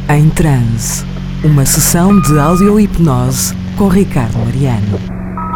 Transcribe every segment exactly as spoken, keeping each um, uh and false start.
Em Transe, uma sessão de audio-hipnose com Ricardo Mariano.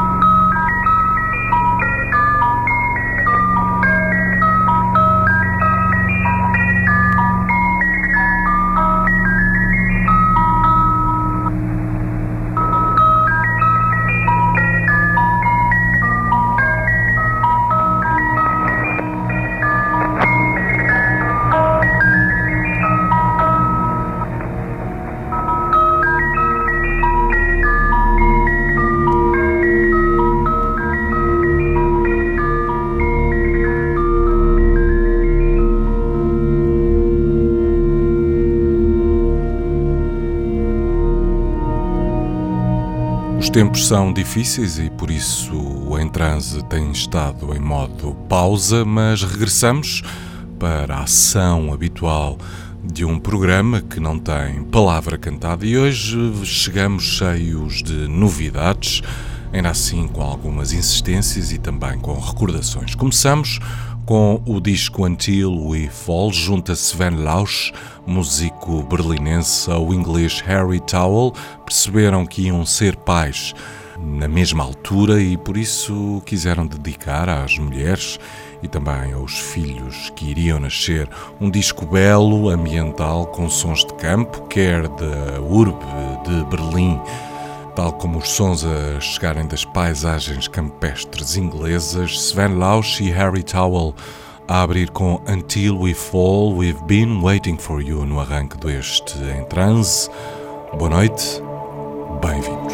Os tempos são difíceis e por isso o Em Transe tem estado em modo pausa, mas regressamos para a ação habitual de um programa que não tem palavra cantada e hoje chegamos cheios de novidades, ainda assim com algumas insistências e também com recordações. Começamos com o disco Until We Fall, junto a Sven Lausch, músico berlinense, ao inglês Harry Towell. Perceberam que iam ser pais na mesma altura e por isso quiseram dedicar às mulheres e também aos filhos que iriam nascer um disco belo, ambiental, com sons de campo, quer da urbe de Berlim, tal como os sons a chegarem das paisagens campestres inglesas. Sven Lausch e Harry Towell a abrir com Until We Fall, We've Been Waiting For You no arranque deste Em Transe. Boa noite, bem-vindos.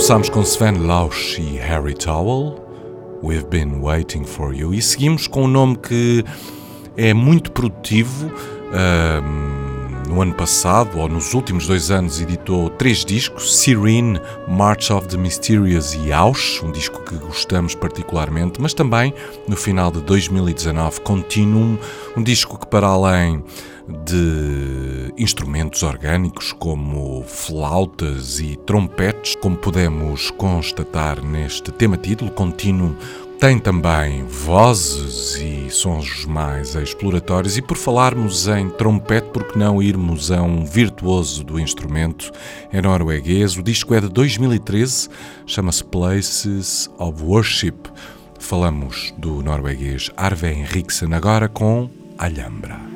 Começámos com Sven Lausch e Harry Towell, We've Been Waiting For You, e seguimos com um nome que é muito produtivo. Um, no ano passado, ou nos últimos dois anos, editou três discos: Serene, March of the Mysterious e Ausch, um disco que gostamos particularmente, mas também, no final de dois mil e dezanove, Continuum, um disco que, para além de instrumentos orgânicos como flautas e trompetes, como podemos constatar neste tema título, Continuum, tem também vozes e sons mais exploratórios. E por falarmos em trompete, por que não irmos a um virtuoso do instrumento? É norueguês, o disco é de dois mil e treze, chama-se Places of Worship. Falamos do norueguês Arve Henriksen, agora com Alhambra.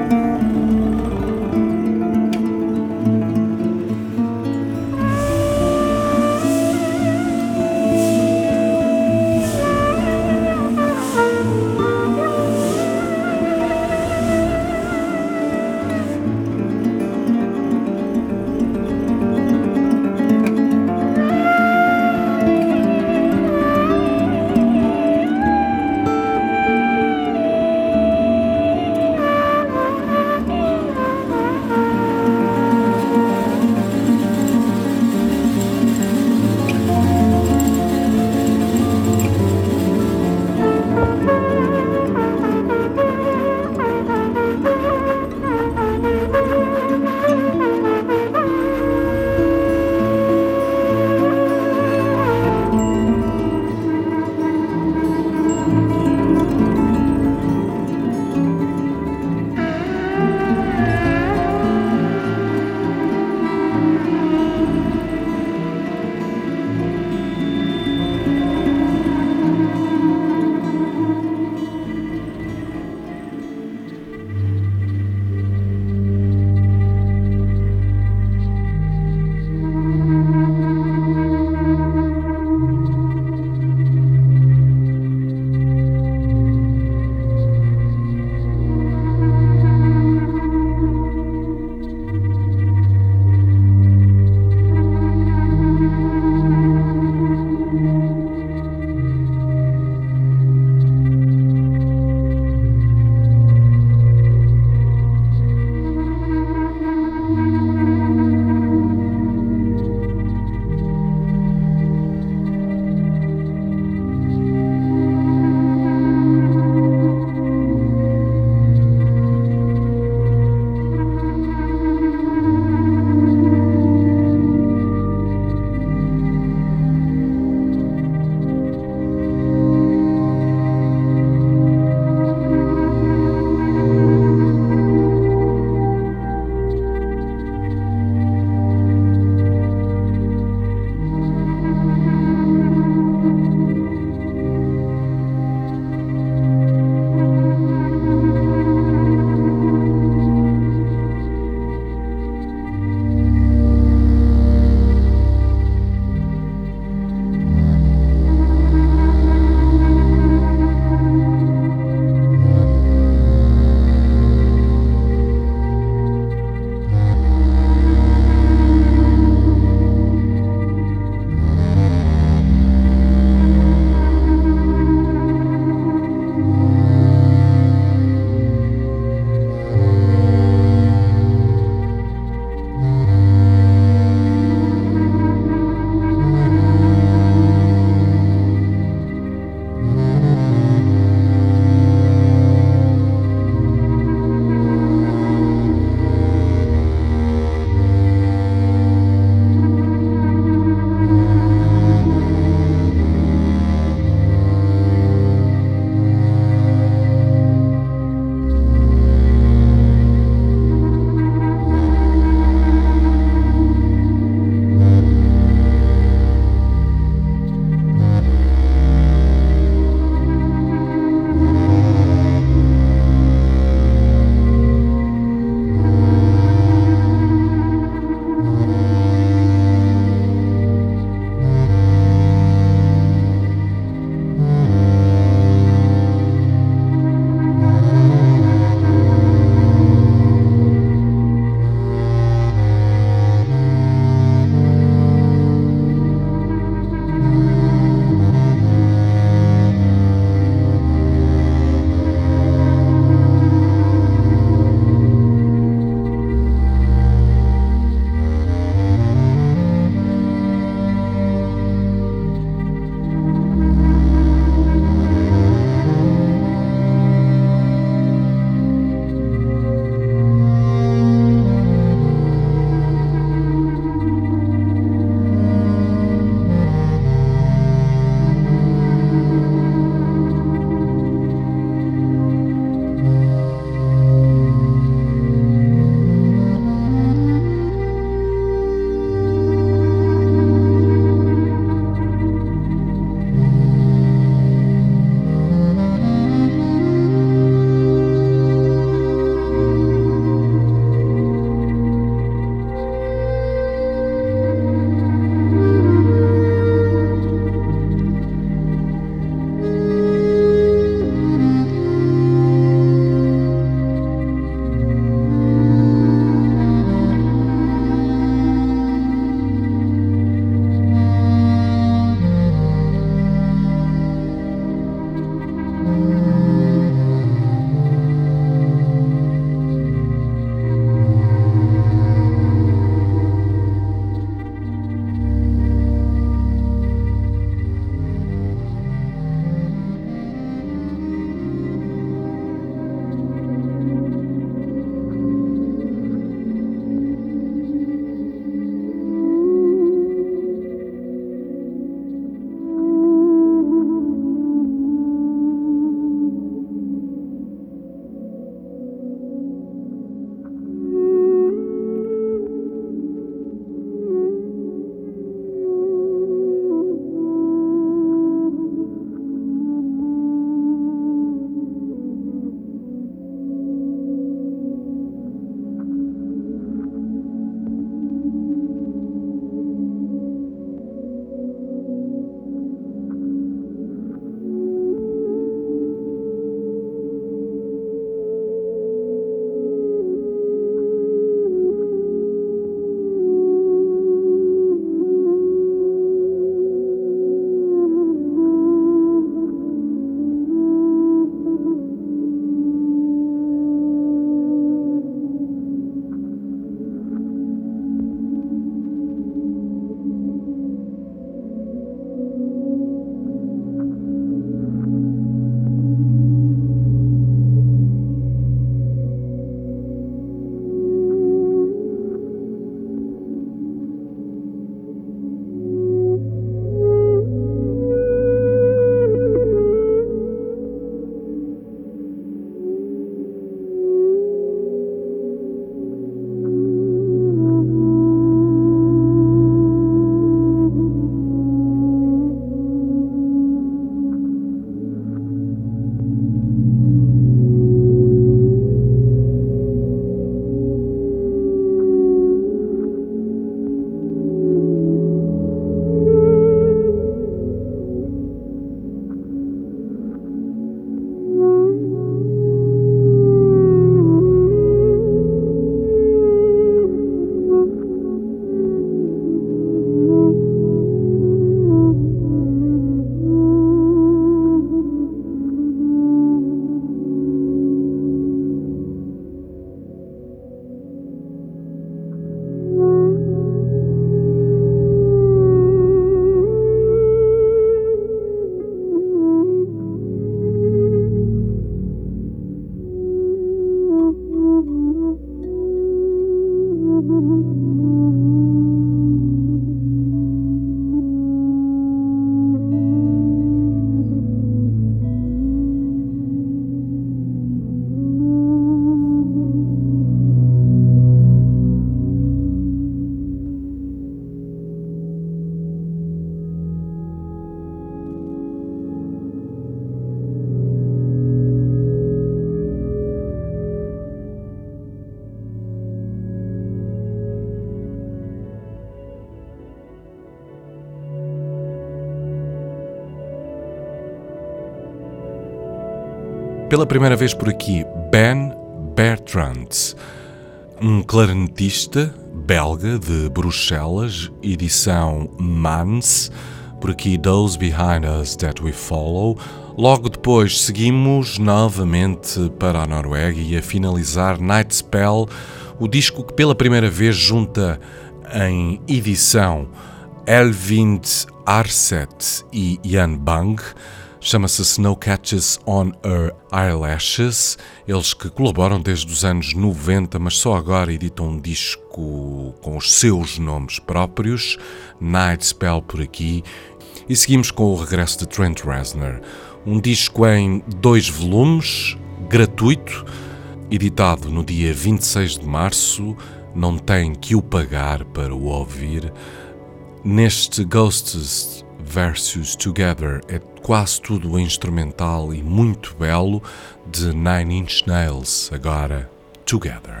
Pela primeira vez por aqui, Ben Bertrand, um clarinetista belga de Bruxelas, edição Mans, por aqui Those Behind Us That We Follow. Logo depois seguimos novamente para a Noruega e a finalizar Night Spell, o disco que pela primeira vez junta em edição Elvind Arset e Jan Bang. Chama-se Snow Catches on Her Eyelashes, eles que colaboram desde os anos noventa, mas só agora editam um disco com os seus nomes próprios, Night Spell por aqui, e seguimos com o regresso de Trent Reznor, um disco em dois volumes, gratuito, editado no dia vinte e seis de março, não tem que o pagar para o ouvir. Neste Ghosts versus Together é quase tudo instrumental e muito belo, de Nine Inch Nails, agora Together.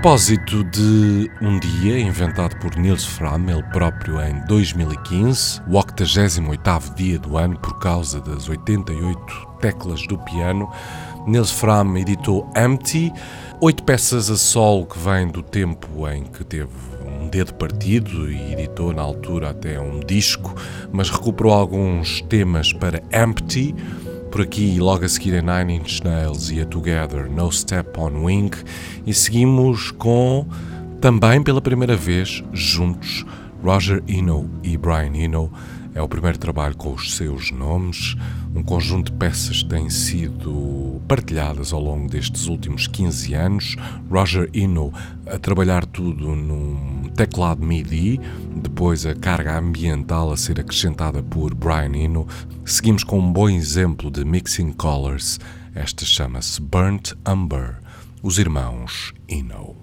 propósito de um dia inventado por Nils Frahm, ele próprio em dois mil e quinze, o octogésimo oitavo dia do ano, por causa das oitenta e oito teclas do piano, Nils Frahm editou Empty, oito peças a solo que vêm do tempo em que teve um dedo partido e editou na altura até um disco, mas recuperou alguns temas para Empty. Por aqui, logo a seguir, a Nine Inch Nails e a Together, No Step on Wing, e seguimos com, também pela primeira vez, juntos, Roger Eno e Brian Eno. É o primeiro trabalho com os seus nomes, um conjunto de peças que têm sido partilhadas ao longo destes últimos quinze anos. Roger Eno a trabalhar tudo num teclado MIDI, depois a carga ambiental a ser acrescentada por Brian Eno. Seguimos com um bom exemplo de mixing colors. Esta chama-se Burnt Umber, os irmãos Eno.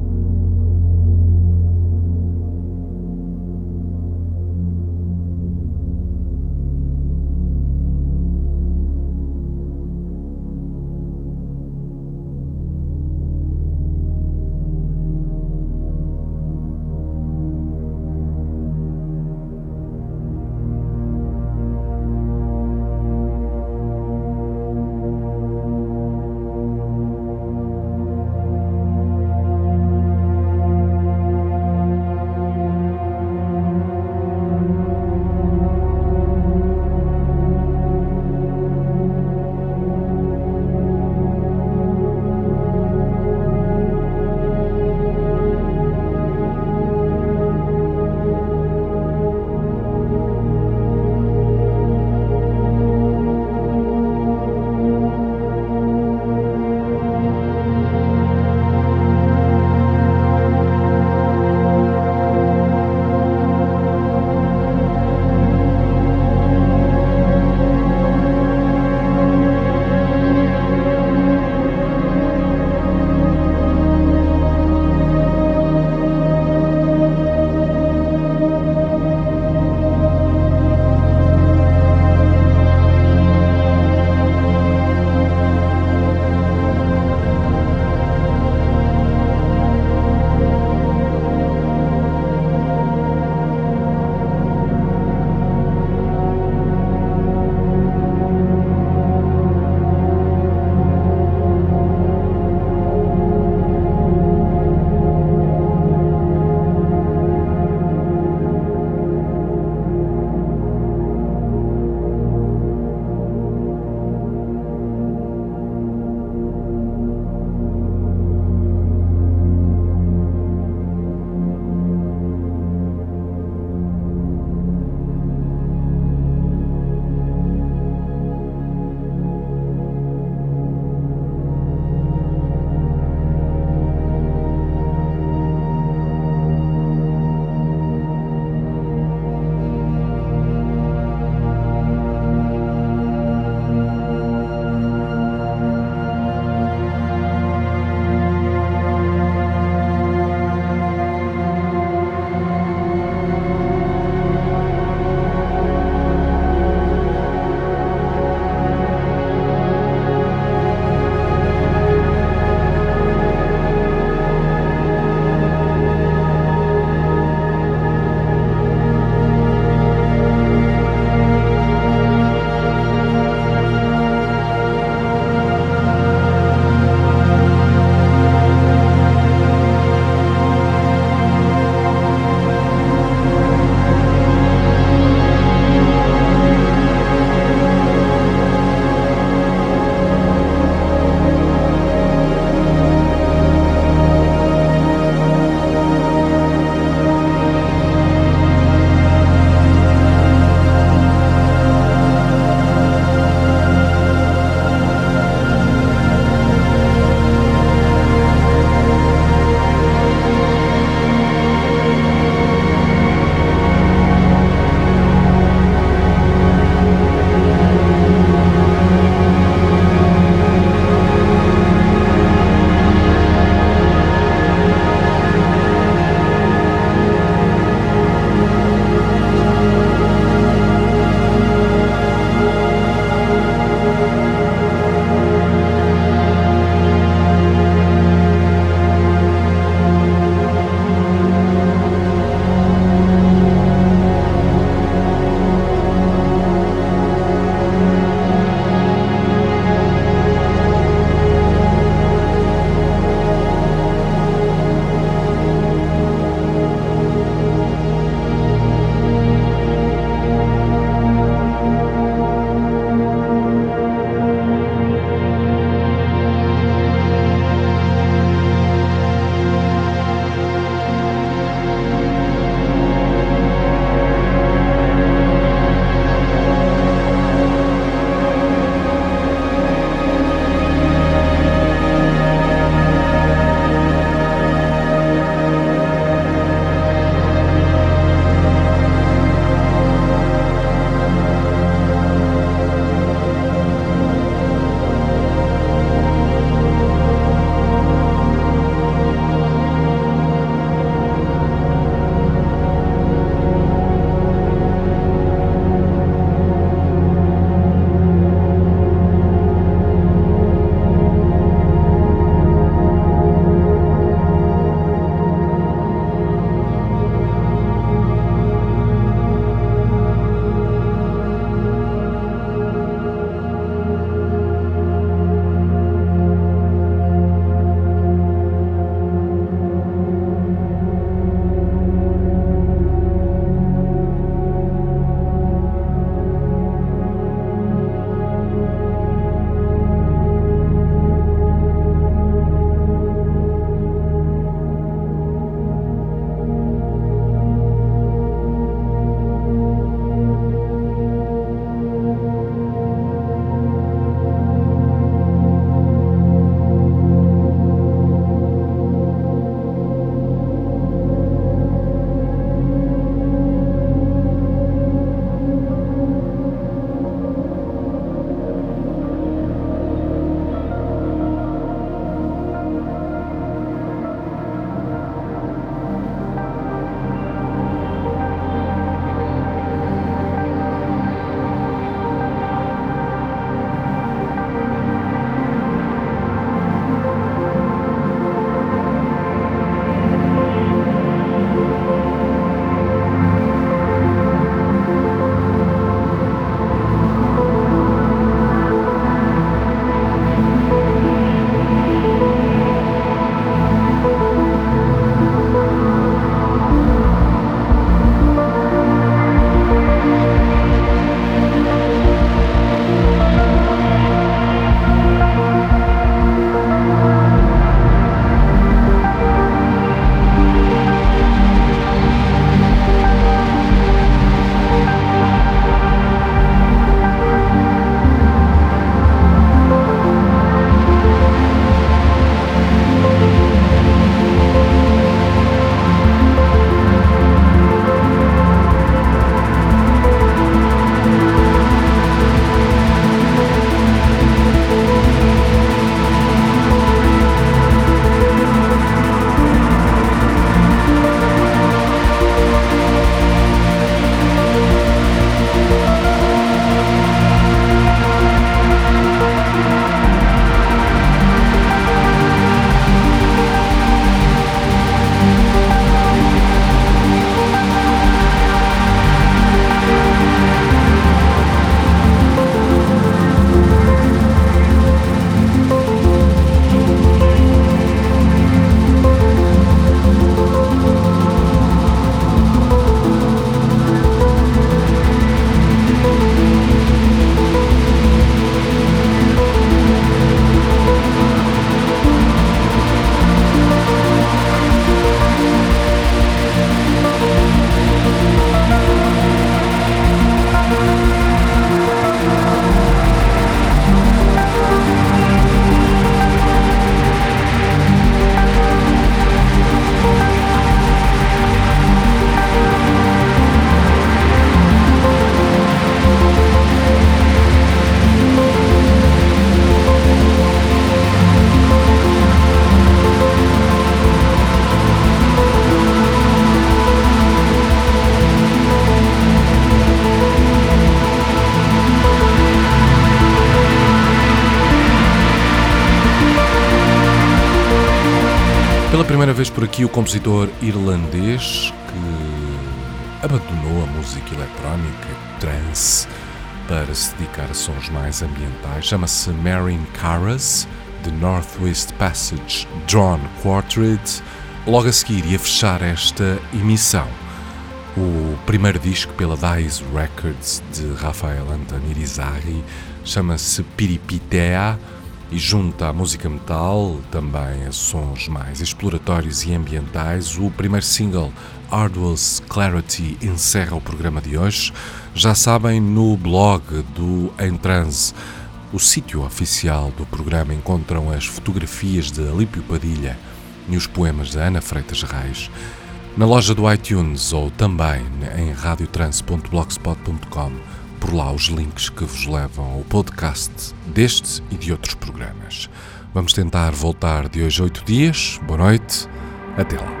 Pela primeira vez por aqui o compositor irlandês que abandonou a música eletrónica, trance, para se dedicar a sons mais ambientais. Chama-se Marin Carras, The Northwest Passage Drawn Quartet. Logo a seguir e a fechar esta emissão, o primeiro disco pela Dice Records de Rafael Antoni Irizarry, chama-se Piripitea e junta à música metal também a sons mais exploratórios e ambientais. O primeiro single, Arduous Clarity, encerra o programa de hoje. Já sabem, no blog do Em Transe, o sítio oficial do programa, encontram as fotografias de Alípio Padilha e os poemas de Ana Freitas Reis. Na loja do iTunes ou também em radiotrance ponto blogspot ponto com, por lá os links que vos levam ao podcast deste e de outros programas. Vamos tentar voltar de hoje a oito dias. Boa noite, até lá.